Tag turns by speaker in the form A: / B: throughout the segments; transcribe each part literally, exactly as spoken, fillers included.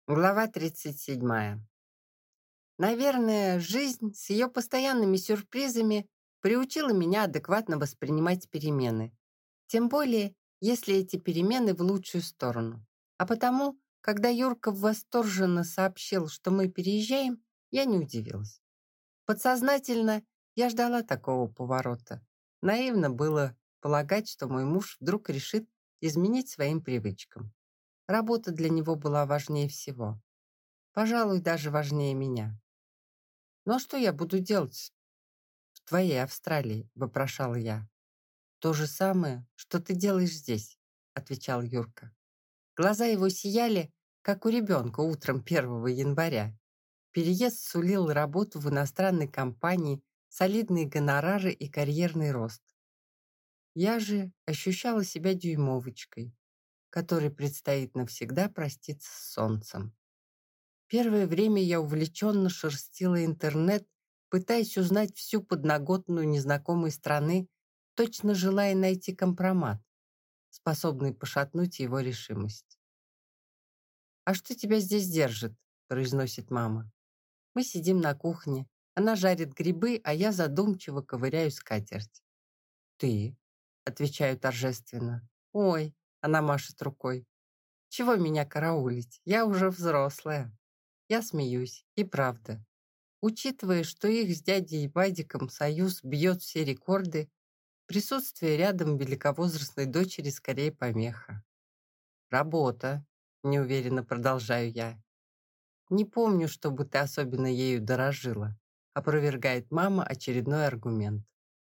A: Глава тридцать седьмая. Наверное, жизнь с ее постоянными сюрпризами приучила меня адекватно воспринимать перемены. Тем более, если эти перемены в лучшую сторону. А потому, когда Юрка восторженно сообщил, что мы переезжаем, я не удивилась. Подсознательно я ждала такого поворота. Наивно было полагать, что мой муж вдруг решит изменить своим привычкам. Работа для него была важнее всего. Пожалуй, даже важнее меня. «Ну а что я буду делать в твоей Австралии?» — вопрошала я. «То же самое, что ты делаешь здесь», — отвечал Юрка. Глаза его сияли, как у ребенка утром первого января. Переезд сулил работу в иностранной компании, солидные гонорары и карьерный рост. Я же ощущала себя дюймовочкой, которой предстоит навсегда проститься с солнцем. Первое время я увлеченно шерстила интернет, пытаясь узнать всю подноготную незнакомой страны, точно желая найти компромат, способный пошатнуть его решимость. «А что тебя здесь держит?» — произносит мама. Мы сидим на кухне. Она жарит грибы, а я задумчиво ковыряю скатерть. «Ты?» — отвечаю торжественно. «Ой!» — она машет рукой. «Чего меня караулить? Я уже взрослая». Я смеюсь. И правда. Учитывая, что их с дядей Вадиком союз бьет все рекорды, присутствие рядом великовозрастной дочери скорее помеха. «Работа», — неуверенно продолжаю я. «Не помню, чтобы ты особенно ею дорожила», — опровергает мама очередной аргумент.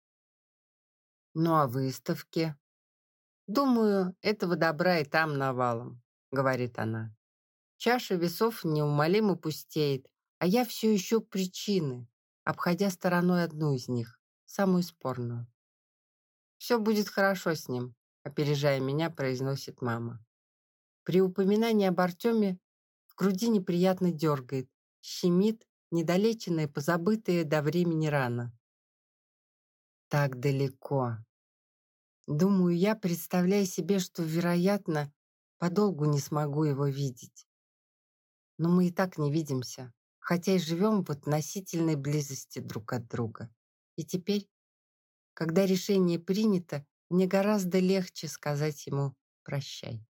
A: «Ну а выставки?» «Думаю, этого добра и там навалом», — говорит она. Чаша весов неумолимо пустеет, а я все ищу причины, обходя стороной одну из них, самую спорную. «Все будет хорошо с ним», — опережая меня, произносит мама. При упоминании об Артеме в груди неприятно дергает, щемит недолеченная, позабытая до времени рана. Так далеко. Думаю, я представляю себе, что, вероятно, подолгу не смогу его видеть. Но мы и так не видимся, хотя и живем в относительной близости друг от друга. И теперь, когда решение принято, мне гораздо легче сказать ему «прощай».